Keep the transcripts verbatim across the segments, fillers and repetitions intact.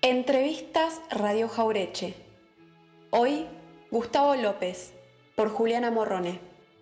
Entrevistas Radio Jaureche. Hoy, Gustavo López, por Juliana Morrone.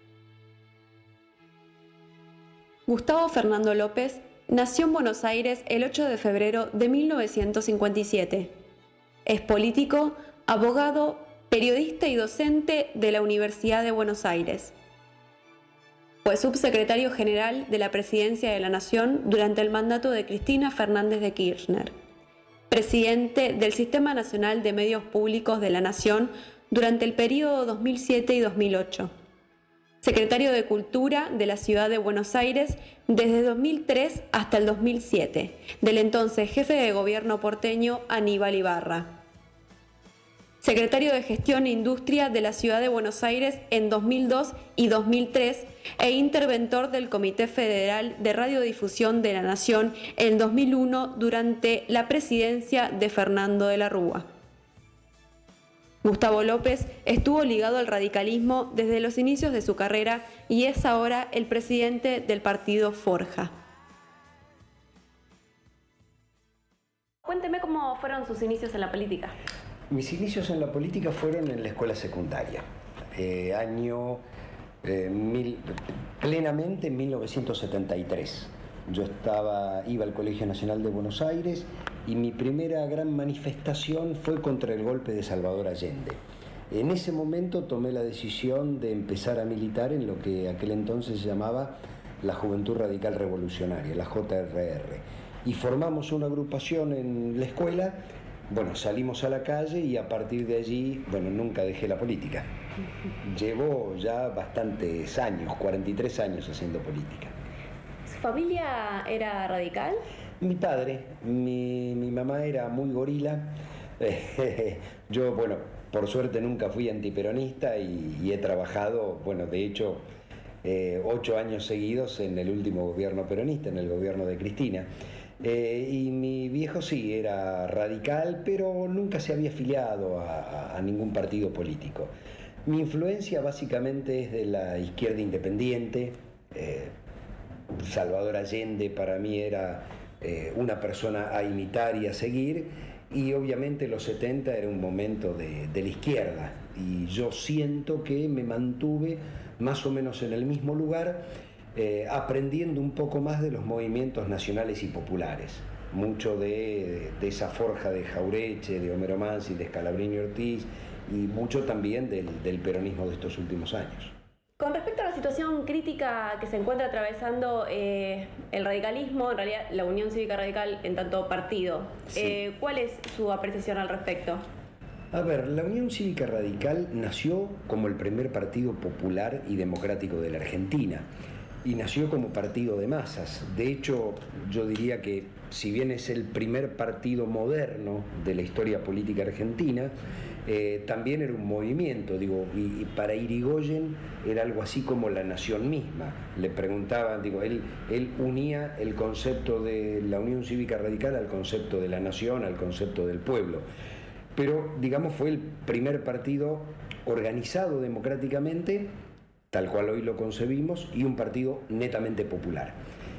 Gustavo Fernando López nació en Buenos Aires el ocho de febrero de mil novecientos cincuenta y siete. Es político, abogado, periodista y docente de la Universidad de Buenos Aires. Fue subsecretario general de la Presidencia de la Nación durante el mandato de Cristina Fernández de Kirchner. Presidente del Sistema Nacional de Medios Públicos de la Nación durante el período dos mil siete y dos mil ocho. Secretario de Cultura de la Ciudad de Buenos Aires desde dos mil tres hasta el dos mil siete, del entonces jefe de gobierno porteño Aníbal Ibarra. Secretario de Gestión e Industria de la Ciudad de Buenos Aires en dos mil dos y dos mil tres e interventor del Comité Federal de Radiodifusión de la Nación en dos mil uno durante la presidencia de Fernando de la Rúa. Gustavo López estuvo ligado al radicalismo desde los inicios de su carrera y es ahora el presidente del partido Forja. Cuénteme cómo fueron sus inicios en la política. Mis inicios en la política fueron en la escuela secundaria, eh, año eh, mil, plenamente en mil novecientos setenta y tres. Yo estaba, iba al Colegio Nacional de Buenos Aires y mi primera gran manifestación fue contra el golpe de Salvador Allende. En ese momento tomé la decisión de empezar a militar en lo que aquel entonces se llamaba la Juventud Radical Revolucionaria, la J R R, y formamos una agrupación en la escuela. Bueno, salimos a la calle y a partir de allí, bueno, nunca dejé la política. Llevo ya bastantes años, cuarenta y tres años haciendo política. ¿Su familia era radical? Mi padre, mi, mi mamá era muy gorila. Yo, bueno, por suerte nunca fui antiperonista y, y he trabajado, bueno, de hecho, eh, ocho años seguidos en el último gobierno peronista, en el gobierno de Cristina. Eh, y mi viejo sí, era radical, pero nunca se había afiliado a, a, a ningún partido político. Mi influencia básicamente es de la izquierda independiente. Eh, Salvador Allende para mí era eh, una persona a imitar y a seguir, y obviamente los setenta era un momento de, de la izquierda, y yo siento que me mantuve más o menos en el mismo lugar, Eh, aprendiendo un poco más de los movimientos nacionales y populares, mucho de, de esa forja de Jaureche, de Homero Mansi, de Scalabrini Ortiz, y mucho también del, del peronismo de estos últimos años. Con respecto a la situación crítica que se encuentra atravesando eh, el radicalismo, en realidad la Unión Cívica Radical en tanto partido, sí. eh, ¿cuál es su apreciación al respecto? A ver, la Unión Cívica Radical nació como el primer partido popular y democrático de la Argentina. Y nació como partido de masas. De hecho, yo diría que si bien es el primer partido moderno de la historia política argentina, eh, también era un movimiento, digo, y, y para Irigoyen era algo así como la nación misma. Le preguntaban, digo, él, él unía el concepto de la Unión Cívica Radical al concepto de la nación, al concepto del pueblo. Pero, digamos, fue el primer partido organizado democráticamente, tal cual hoy lo concebimos, y un partido netamente popular.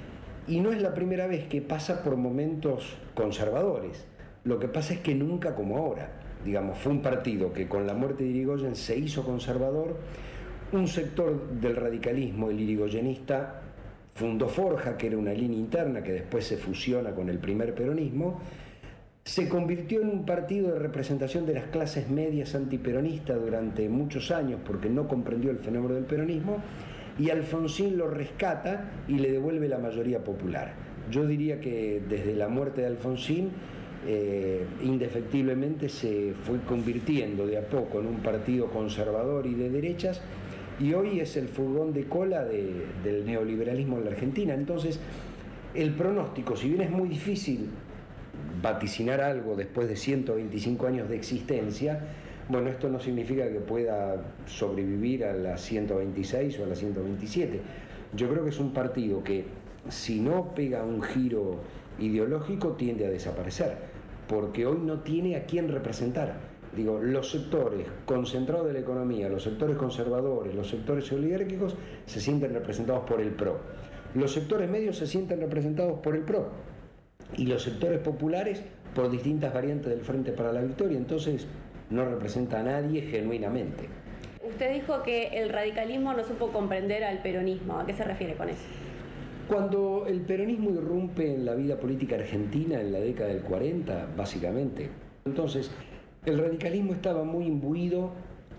Y no es la primera vez que pasa por momentos conservadores. Lo que pasa es que nunca como ahora. Digamos, fue un partido que con la muerte de Irigoyen se hizo conservador. Un sector del radicalismo, el irigoyenista, fundó Forja, que era una línea interna que después se fusiona con el primer peronismo. Se convirtió en un partido de representación de las clases medias antiperonistas durante muchos años porque no comprendió el fenómeno del peronismo, y Alfonsín lo rescata y le devuelve la mayoría popular. Yo diría que desde la muerte de Alfonsín eh, indefectiblemente se fue convirtiendo de a poco en un partido conservador y de derechas, y hoy es el furgón de cola de, del neoliberalismo en la Argentina. Entonces, el pronóstico, si bien es muy difícil vaticinar algo después de ciento veinticinco años de existencia, bueno, esto no significa que pueda sobrevivir a las ciento veintiséis o a las ciento veintisiete. Yo creo que es un partido que, si no pega un giro ideológico, tiende a desaparecer, porque hoy no tiene a quién representar. Digo, los sectores concentrados de la economía, los sectores conservadores, los sectores oligárquicos se sienten representados por el P R O. Los sectores medios se sienten representados por el P R O. Y los sectores populares por distintas variantes del Frente para la Victoria, entonces no representa a nadie genuinamente. Usted dijo que el radicalismo no supo comprender al peronismo. ¿A qué se refiere con eso? Cuando el peronismo irrumpe en la vida política argentina en la década del cuarenta, básicamente, entonces el radicalismo estaba muy imbuido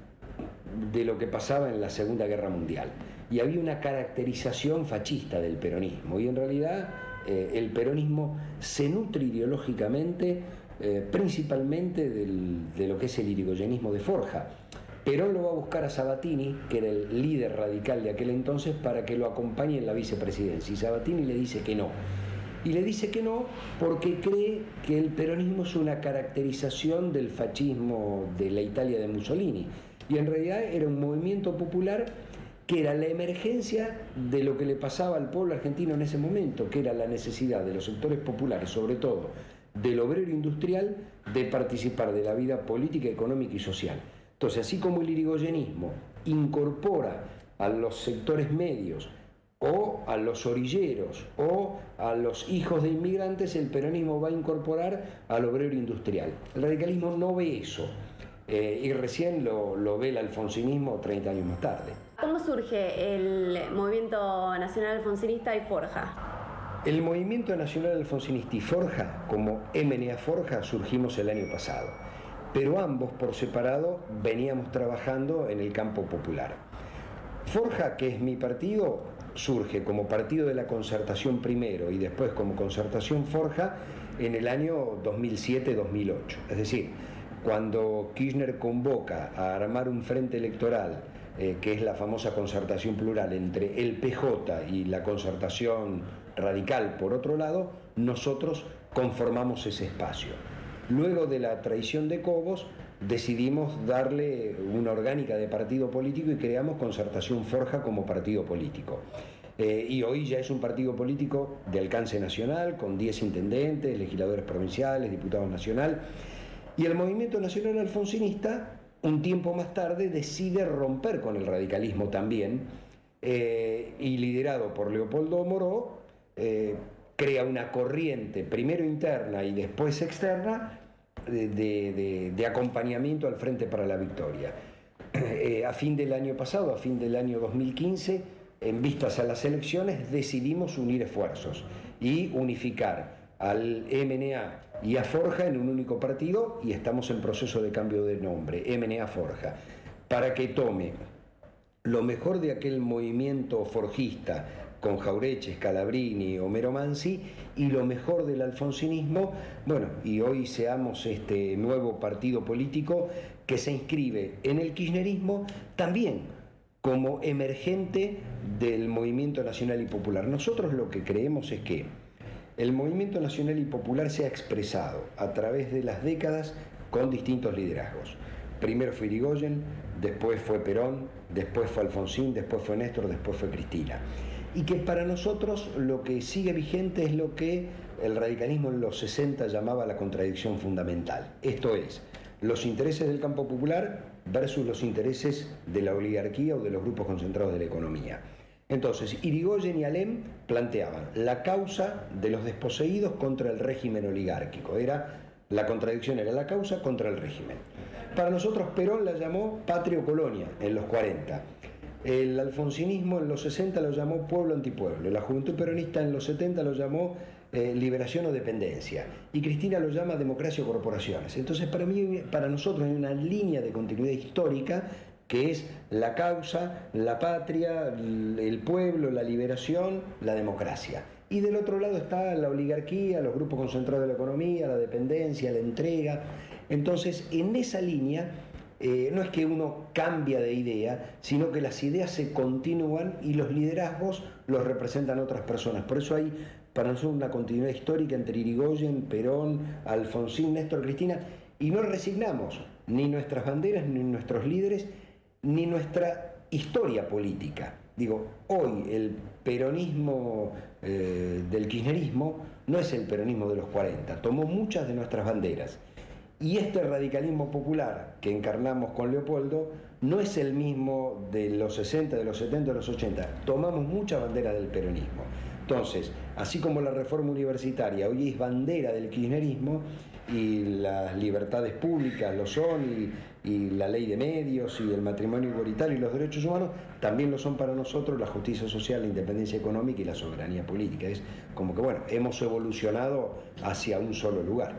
de lo que pasaba en la Segunda Guerra Mundial y había una caracterización fascista del peronismo y en realidad eh, el peronismo se nutre ideológicamente eh, principalmente del, de lo que es el irigoyenismo de Forja. Perón lo va a buscar a Sabatini, que era el líder radical de aquel entonces, para que lo acompañe en la vicepresidencia. Y Sabatini le dice que no. Y le dice que no porque cree que el peronismo es una caracterización del fascismo de la Italia de Mussolini. Y en realidad era un movimiento popular que era la emergencia de lo que le pasaba al pueblo argentino en ese momento, que era la necesidad de los sectores populares, sobre todo del obrero industrial, de participar de la vida política, económica y social. Entonces, así como el irigoyenismo incorpora a los sectores medios o a los orilleros o a los hijos de inmigrantes, el peronismo va a incorporar al obrero industrial. El radicalismo no ve eso eh, y recién lo, lo ve el alfonsinismo treinta años más tarde. ¿Cómo surge el movimiento nacional alfonsinista y Forja? El movimiento nacional alfonsinista y Forja, como M N A Forja, surgimos el año pasado. Pero ambos por separado veníamos trabajando en el campo popular. Forja, que es mi partido, surge como partido de la Concertación primero y después como Concertación Forja en el año dos mil siete dos mil ocho. Es decir, cuando Kirchner convoca a armar un frente electoral, eh, que es la famosa concertación plural entre el P J y la Concertación Radical por otro lado, nosotros conformamos ese espacio. Luego de la traición de Cobos, decidimos darle una orgánica de partido político y creamos Concertación Forja como partido político. Eh, y hoy ya es un partido político de alcance nacional, con diez intendentes, legisladores provinciales, diputados nacional. Y el movimiento nacional alfonsinista, un tiempo más tarde, decide romper con el radicalismo también, eh, y liderado por Leopoldo Moró, eh, crea una corriente, primero interna y después externa, de, de, de acompañamiento al Frente para la Victoria. Eh, a fin del año pasado, a fin del año dos mil quince, en vistas a las elecciones, decidimos unir esfuerzos y unificar al M N A y a Forja en un único partido y estamos en proceso de cambio de nombre, M N A Forja, para que tome lo mejor de aquel movimiento forjista con Jaureche, Scalabrini, Homero Mansi, y lo mejor del alfonsinismo, bueno, y hoy seamos este nuevo partido político que se inscribe en el kirchnerismo también como emergente del movimiento nacional y popular. Nosotros lo que creemos es que el movimiento nacional y popular se ha expresado a través de las décadas con distintos liderazgos. Primero fue Irigoyen, después fue Perón, después fue Alfonsín, después fue Néstor, después fue Cristina. Y que para nosotros lo que sigue vigente es lo que el radicalismo en los sesenta llamaba la contradicción fundamental. Esto es, los intereses del campo popular versus los intereses de la oligarquía o de los grupos concentrados de la economía. Entonces, Irigoyen y Alem planteaban la causa de los desposeídos contra el régimen oligárquico. Era, la contradicción era la causa contra el régimen. Para nosotros Perón la llamó patria o colonia en los cuarenta. El alfonsinismo en los sesenta lo llamó pueblo antipueblo, la juventud peronista en los setenta lo llamó eh, liberación o dependencia, y Cristina lo llama democracia o corporaciones. Entonces para mí, para nosotros hay una línea de continuidad histórica que es la causa, la patria, el pueblo, la liberación, la democracia. Y del otro lado está la oligarquía, los grupos concentrados de la economía, la dependencia, la entrega. Entonces en esa línea Eh, no es que uno cambia de idea, sino que las ideas se continúan y los liderazgos los representan otras personas. Por eso hay para nosotros una continuidad histórica entre Irigoyen, Perón, Alfonsín, Néstor, Cristina, y no resignamos ni nuestras banderas, ni nuestros líderes, ni nuestra historia política. Digo, hoy el peronismo eh, del kirchnerismo no es el peronismo de los cuarenta, tomó muchas de nuestras banderas. Y este radicalismo popular que encarnamos con Leopoldo no es el mismo de los sesenta, de los setenta, de los ochenta. Tomamos muchas banderas del peronismo. Entonces, así como la reforma universitaria hoy es bandera del kirchnerismo, y las libertades públicas lo son, y, y la ley de medios, y el matrimonio igualitario y los derechos humanos, también lo son para nosotros la justicia social, la independencia económica y la soberanía política. Es como que, bueno, hemos evolucionado hacia un solo lugar.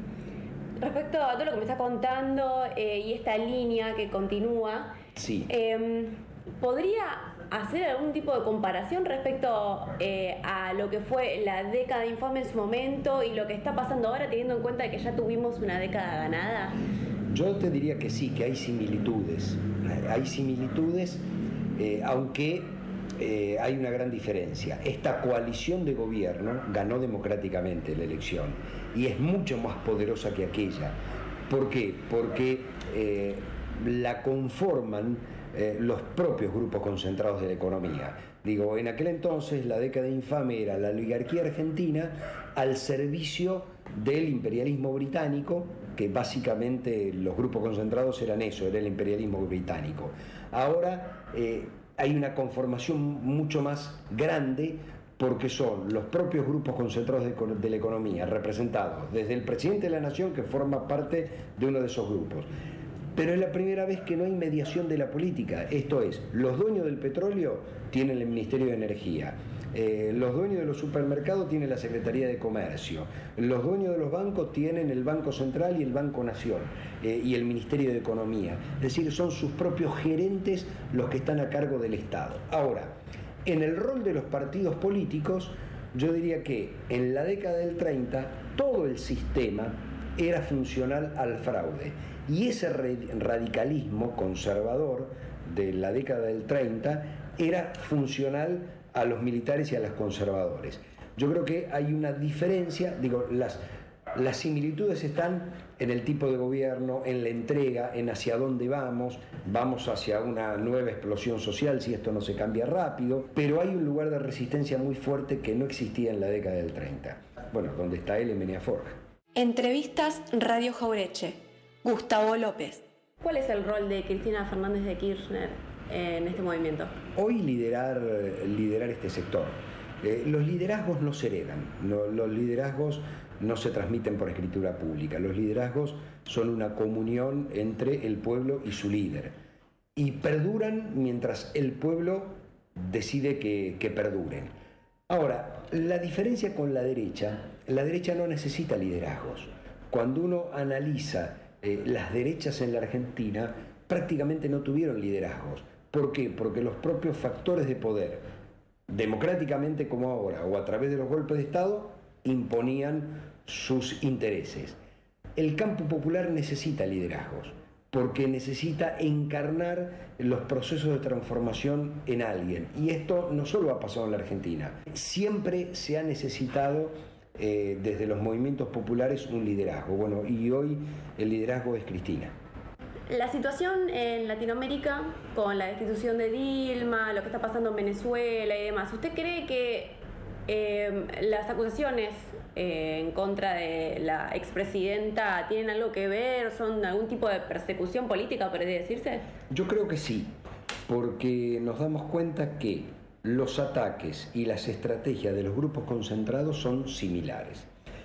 Respecto a todo lo que me está contando eh, y esta línea que continúa, sí. eh, ¿podría hacer algún tipo de comparación respecto eh, a lo que fue la década infame en su momento y lo que está pasando ahora, teniendo en cuenta que ya tuvimos una década ganada? Yo te diría que sí, que hay similitudes. Hay similitudes, eh, aunque eh, hay una gran diferencia. Esta coalición de gobierno ganó democráticamente la elección y es mucho más poderosa que aquella. ¿Por qué? Porque eh, la conforman Eh, los propios grupos concentrados de la economía. Digo, en aquel entonces la década infame era la oligarquía argentina al servicio del imperialismo británico, que básicamente los grupos concentrados eran eso, era el imperialismo británico. Ahora eh, hay una conformación mucho más grande, porque son los propios grupos concentrados de, de la economía, representados desde el presidente de la nación, que forma parte de uno de esos grupos. Pero es la primera vez que no hay mediación de la política. Esto es, los dueños del petróleo tienen el Ministerio de Energía, eh, los dueños de los supermercados tienen la Secretaría de Comercio, los dueños de los bancos tienen el Banco Central y el Banco Nación, eh, y el Ministerio de Economía. Es decir, son sus propios gerentes los que están a cargo del Estado. Ahora, en el rol de los partidos políticos, yo diría que en la década del treinta todo el sistema era funcional al fraude. Y ese radicalismo conservador de la década del treinta era funcional a los militares y a los conservadores. Yo creo que hay una diferencia, digo, las, las similitudes están en el tipo de gobierno, en la entrega, en hacia dónde vamos, vamos hacia una nueva explosión social si esto no se cambia rápido, pero hay un lugar de resistencia muy fuerte que no existía en la década del treinta. Bueno, donde está él en Menea Forja. Entrevistas Radio Jauretche. Gustavo López. ¿Cuál es el rol de Cristina Fernández de Kirchner en este movimiento? Hoy liderar, liderar este sector. Eh, los liderazgos no se heredan, no, los liderazgos no se transmiten por escritura pública, los liderazgos son una comunión entre el pueblo y su líder y perduran mientras el pueblo decide que, que perduren. Ahora, la diferencia con la derecha, la derecha no necesita liderazgos. Cuando uno analiza Eh, las derechas en la Argentina prácticamente no tuvieron liderazgos. ¿Por qué? Porque los propios factores de poder, democráticamente como ahora, o a través de los golpes de Estado, imponían sus intereses. El campo popular necesita liderazgos, porque necesita encarnar los procesos de transformación en alguien. Y esto no solo ha pasado en la Argentina, siempre se ha necesitado Eh, desde los movimientos populares un liderazgo. Bueno, y hoy el liderazgo es Cristina. La situación en Latinoamérica con la destitución de Dilma, lo que está pasando en Venezuela y demás, ¿usted cree que eh, las acusaciones eh, en contra de la expresidenta tienen algo que ver, son algún tipo de persecución política, podría decirse? Yo creo que sí, porque nos damos cuenta que los ataques y las estrategias de los grupos concentrados son similares.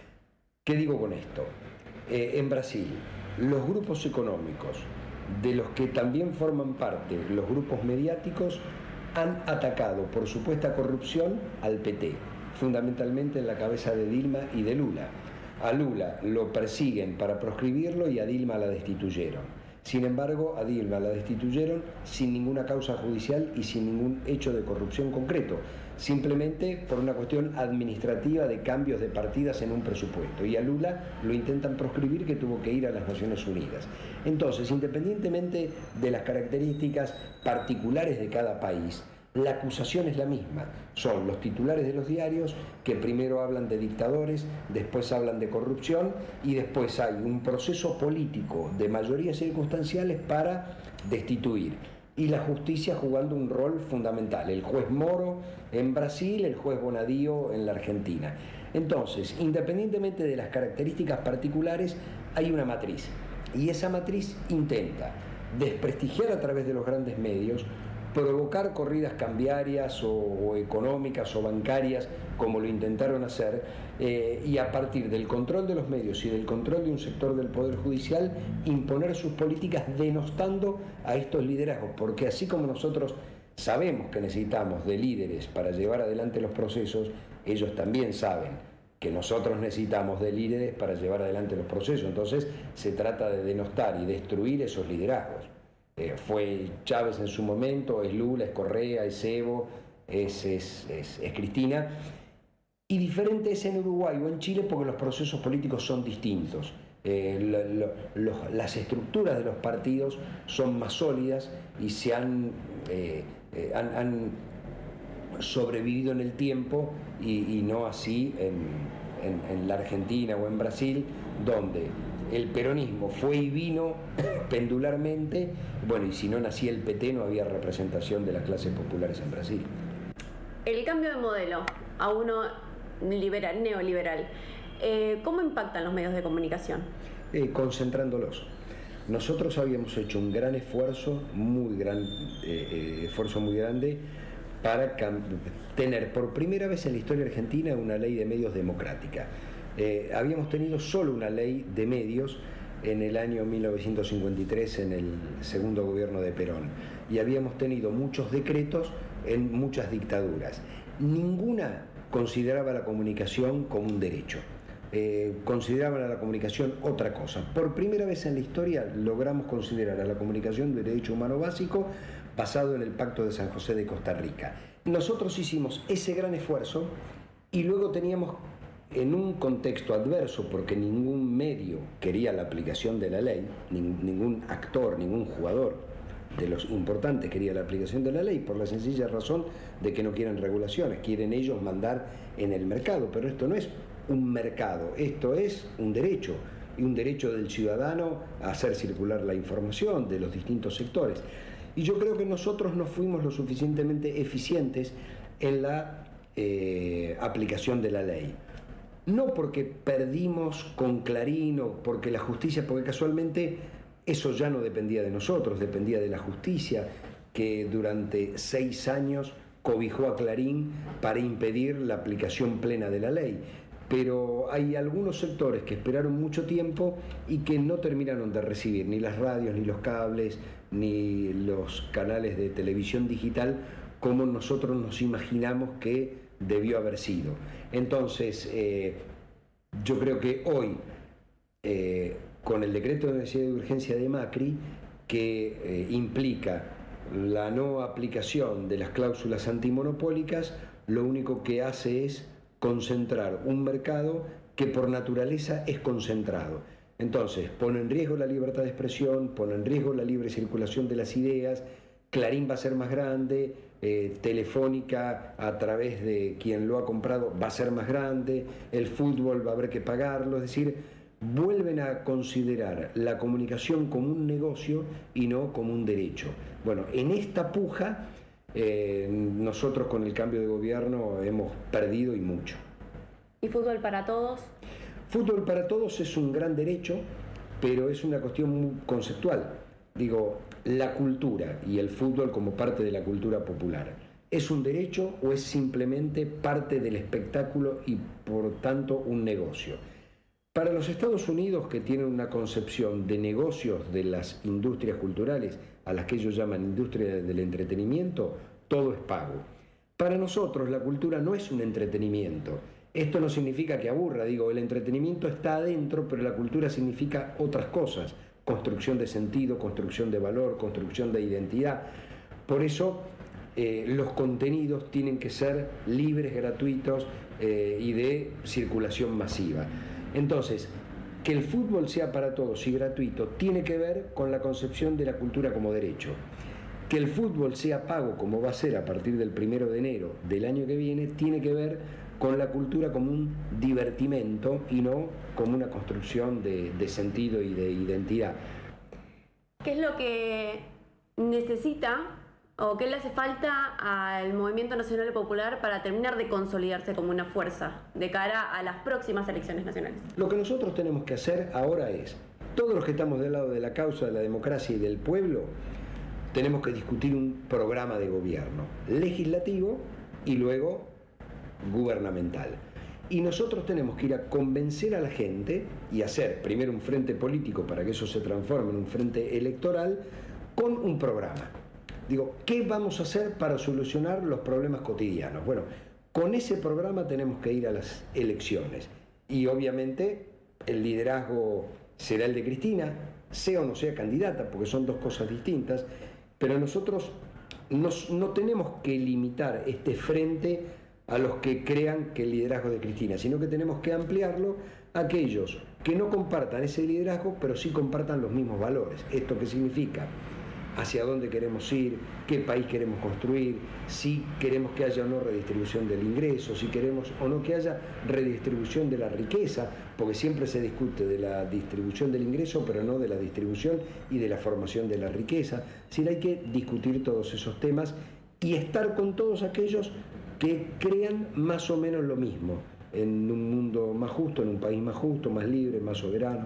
¿Qué digo con esto? Eh, en Brasil, los grupos económicos, de los que también forman parte los grupos mediáticos, han atacado por supuesta corrupción al P T, fundamentalmente en la cabeza de Dilma y de Lula. A Lula lo persiguen para proscribirlo y a Dilma la destituyeron. Sin embargo, a Dilma la destituyeron sin ninguna causa judicial y sin ningún hecho de corrupción concreto, simplemente por una cuestión administrativa de cambios de partidas en un presupuesto. Y a Lula lo intentan proscribir, que tuvo que ir a las Naciones Unidas. Entonces, independientemente de las características particulares de cada país, la acusación es la misma. Son los titulares de los diarios que primero hablan de dictadores, después hablan de corrupción y después hay un proceso político de mayorías circunstanciales para destituir. Y la justicia jugando un rol fundamental. El juez Moro en Brasil, el juez Bonadío en la Argentina. Entonces, independientemente de las características particulares, hay una matriz. Y esa matriz intenta desprestigiar a través de los grandes medios, provocar corridas cambiarias o, o económicas o bancarias como lo intentaron hacer, eh, y a partir del control de los medios y del control de un sector del Poder Judicial, imponer sus políticas denostando a estos liderazgos, porque así como nosotros sabemos que necesitamos de líderes para llevar adelante los procesos, ellos también saben que nosotros necesitamos de líderes para llevar adelante los procesos. Entonces se trata de denostar y destruir esos liderazgos. Eh, fue Chávez en su momento, es Lula, es Correa, es Evo, es, es, es, es Cristina. Y diferente es en Uruguay o en Chile porque los procesos políticos son distintos. Eh, lo, lo, los, las estructuras de los partidos son más sólidas y se han, eh, eh, han, han sobrevivido en el tiempo y, y no así en, en, en la Argentina o en Brasil, donde el peronismo fue y vino pendularmente, bueno, y si no nacía el P T no había representación de las clases populares en Brasil. El cambio de modelo a uno liberal, neoliberal, eh, ¿cómo impactan los medios de comunicación? Eh, concentrándolos. Nosotros habíamos hecho un gran esfuerzo, muy gran eh, eh, esfuerzo muy grande, para tener por primera vez en la historia argentina una ley de medios democrática. Eh, habíamos tenido solo una ley de medios en el año mil novecientos cincuenta y tres, en el segundo gobierno de Perón, y habíamos tenido muchos decretos en muchas dictaduras. Ninguna consideraba la comunicación como un derecho. Eh, consideraban a la comunicación otra cosa. Por primera vez en la historia logramos considerar a la comunicación un derecho humano básico basado en el Pacto de San José de Costa Rica. Nosotros hicimos ese gran esfuerzo y luego teníamos, en un contexto adverso, porque ningún medio quería la aplicación de la ley, ningún actor, ningún jugador de los importantes quería la aplicación de la ley, por la sencilla razón de que no quieren regulaciones, quieren ellos mandar en el mercado, pero esto no es un mercado, esto es un derecho, y un derecho del ciudadano a hacer circular la información de los distintos sectores. Y yo creo que nosotros no fuimos lo suficientemente eficientes en la eh, aplicación de la ley. No porque perdimos con Clarín o porque la justicia, porque casualmente eso ya no dependía de nosotros, dependía de la justicia, que durante seis años cobijó a Clarín para impedir la aplicación plena de la ley. Pero hay algunos sectores que esperaron mucho tiempo y que no terminaron de recibir ni las radios, ni los cables, ni los canales de televisión digital como nosotros nos imaginamos que debió haber sido. Entonces, eh, yo creo que hoy, eh, con el decreto de necesidad de urgencia de Macri, que eh, implica la no aplicación de las cláusulas antimonopólicas, lo único que hace es concentrar un mercado que por naturaleza es concentrado. Entonces, pone en riesgo la libertad de expresión, pone en riesgo la libre circulación de las ideas. Clarín va a ser más grande, eh, Telefónica, a través de quien lo ha comprado, va a ser más grande, el fútbol va a haber que pagarlo, es decir, vuelven a considerar la comunicación como un negocio y no como un derecho. Bueno, en esta puja, Eh, nosotros con el cambio de gobierno hemos perdido y mucho. ¿Y fútbol para todos? Fútbol para todos es un gran derecho, pero es una cuestión muy conceptual. Digo, la cultura y el fútbol como parte de la cultura popular, ¿es un derecho o es simplemente parte del espectáculo y por tanto un negocio? Para los Estados Unidos, que tienen una concepción de negocios de las industrias culturales, a las que ellos llaman industria del entretenimiento, todo es pago. Para nosotros la cultura no es un entretenimiento. Esto no significa que aburra, digo, el entretenimiento está adentro, pero la cultura significa otras cosas, construcción de sentido, construcción de valor, construcción de identidad. Por eso eh, los contenidos tienen que ser libres, gratuitos eh, y de circulación masiva. Entonces, que el fútbol sea para todos y gratuito tiene que ver con la concepción de la cultura como derecho. Que el fútbol sea pago, como va a ser a partir del primero de enero del año que viene, tiene que ver con la cultura como un divertimento y no como una construcción de, de sentido y de identidad. ¿Qué es lo que necesita o qué le hace falta al Movimiento Nacional Popular para terminar de consolidarse como una fuerza de cara a las próximas elecciones nacionales? Lo que nosotros tenemos que hacer ahora es, todos los que estamos del lado de la causa de la democracia y del pueblo, tenemos que discutir un programa de gobierno legislativo y luego gubernamental. Y nosotros tenemos que ir a convencer a la gente y hacer primero un frente político para que eso se transforme en un frente electoral con un programa. Digo, ¿qué vamos a hacer para solucionar los problemas cotidianos? Bueno, con ese programa tenemos que ir a las elecciones. Y obviamente el liderazgo será el de Cristina, sea o no sea candidata, porque son dos cosas distintas, pero nosotros nos, no tenemos que limitar este frente a los que crean que el liderazgo es de Cristina, sino que tenemos que ampliarlo a aquellos que no compartan ese liderazgo, pero sí compartan los mismos valores. ¿Esto qué significa? Hacia dónde queremos ir, qué país queremos construir, si queremos que haya o no redistribución del ingreso, si queremos o no que haya redistribución de la riqueza, porque siempre se discute de la distribución del ingreso, pero no de la distribución y de la formación de la riqueza. Es decir, hay que discutir todos esos temas y estar con todos aquellos que crean más o menos lo mismo, en un mundo más justo, en un país más justo, más libre, más soberano.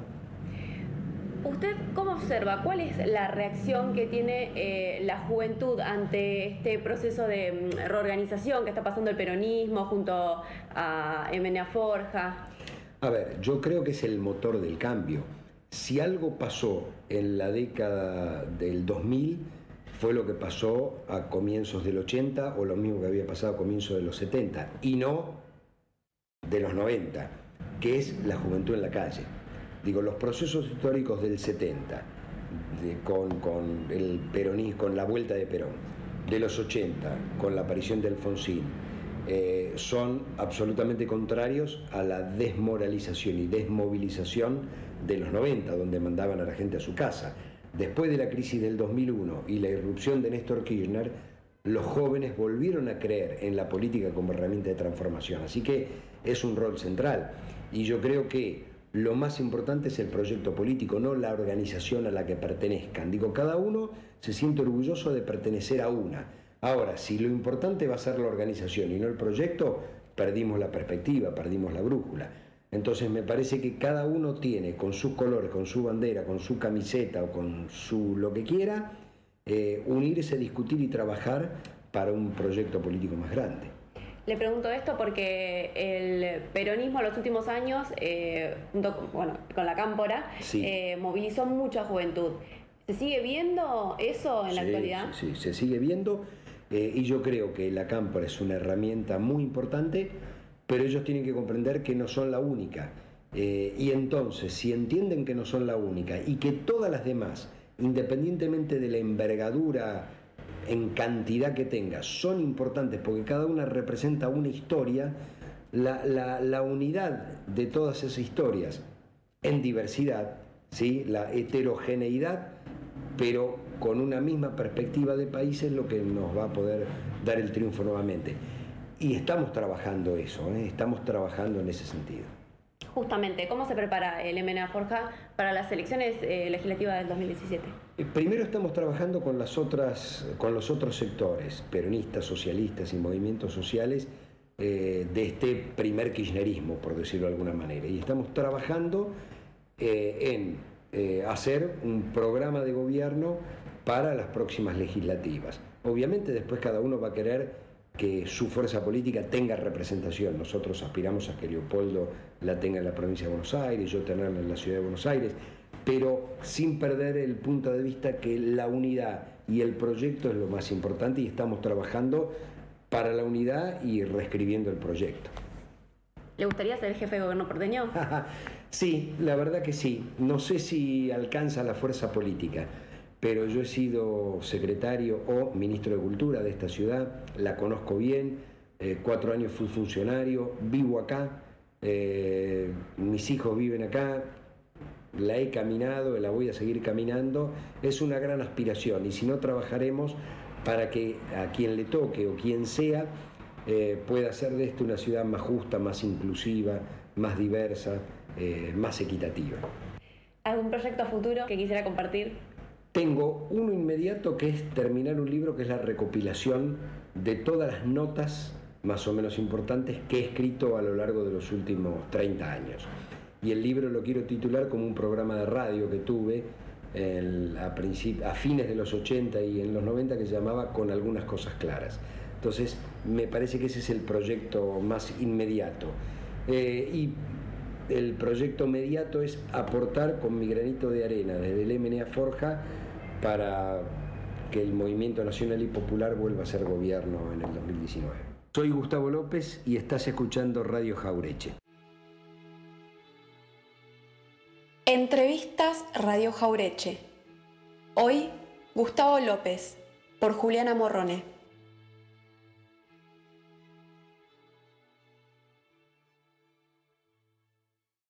¿Usted cómo observa? ¿Cuál es la reacción que tiene eh, la juventud ante este proceso de mm, reorganización que está pasando el peronismo junto a M N A Forja? A ver, yo creo que es el motor del cambio. Si algo pasó en la década del dos mil, fue lo que pasó a comienzos del ochenta o lo mismo que había pasado a comienzos de los setenta, y no de los noventa, que es la juventud en la calle. Digo, los procesos históricos del setenta, de, con, con el peronismo, con la vuelta de Perón, de los ochenta, con la aparición de Alfonsín, eh, son absolutamente contrarios a la desmoralización y desmovilización de los noventa, donde mandaban a la gente a su casa. Después de la crisis del dos mil uno y la irrupción de Néstor Kirchner, los jóvenes volvieron a creer en la política como herramienta de transformación. Así que es un rol central. Y yo creo que lo más importante es el proyecto político, no la organización a la que pertenezcan. Digo, cada uno se siente orgulloso de pertenecer a una. Ahora, si lo importante va a ser la organización y no el proyecto, perdimos la perspectiva, perdimos la brújula. Entonces me parece que cada uno tiene, con sus colores, con su bandera, con su camiseta o con su lo que quiera, eh, unirse, discutir y trabajar para un proyecto político más grande. Le pregunto esto porque el peronismo en los últimos años, eh, junto con, bueno, con la Cámpora, sí. eh, movilizó mucha juventud. ¿Se sigue viendo eso en sí, la actualidad? Sí, sí, se sigue viendo eh, y yo creo que la Cámpora es una herramienta muy importante, pero ellos tienen que comprender que no son la única. Eh, y entonces, si entienden que no son la única y que todas las demás, independientemente de la envergadura en cantidad que tenga, son importantes porque cada una representa una historia, la, la, la unidad de todas esas historias en diversidad, ¿sí? La heterogeneidad, pero con una misma perspectiva de país es lo que nos va a poder dar el triunfo nuevamente. Y estamos trabajando eso, ¿eh? Estamos trabajando en ese sentido. Justamente, ¿cómo se prepara el M N A Forja para las elecciones eh, legislativas del dos mil diecisiete? Primero estamos trabajando con, las otras, con los otros sectores, peronistas, socialistas y movimientos sociales eh, de este primer kirchnerismo, por decirlo de alguna manera. Y estamos trabajando eh, en eh, hacer un programa de gobierno para las próximas legislativas. Obviamente después cada uno va a querer que su fuerza política tenga representación. Nosotros aspiramos a que Leopoldo la tenga en la provincia de Buenos Aires, yo tenerla en la ciudad de Buenos Aires, pero sin perder el punto de vista que la unidad y el proyecto es lo más importante y estamos trabajando para la unidad y reescribiendo el proyecto. ¿Le gustaría ser jefe de gobierno porteño? Sí, la verdad que sí. No sé si alcanza la fuerza política, pero yo he sido secretario o ministro de Cultura de esta ciudad, la conozco bien, eh, cuatro años fui funcionario, vivo acá, eh, mis hijos viven acá, la he caminado, la voy a seguir caminando, es una gran aspiración y si no trabajaremos para que a quien le toque o quien sea eh, pueda hacer de esto una ciudad más justa, más inclusiva, más diversa, eh, más equitativa. ¿Algún proyecto a futuro que quisiera compartir? Tengo uno inmediato que es terminar un libro que es la recopilación de todas las notas más o menos importantes que he escrito a lo largo de los últimos treinta años. Y el libro lo quiero titular como un programa de radio que tuve el, a, a fines de los ochenta y en los noventa que se llamaba Con algunas cosas claras. Entonces, me parece que ese es el proyecto más inmediato. Eh, y el proyecto inmediato es aportar con mi granito de arena desde el M N A Forja para que el Movimiento Nacional y Popular vuelva a ser gobierno en el dos mil diecinueve. Soy Gustavo López y estás escuchando Radio Jaureche. Entrevistas Radio Jaureche. Hoy, Gustavo López, por Juliana Morrone.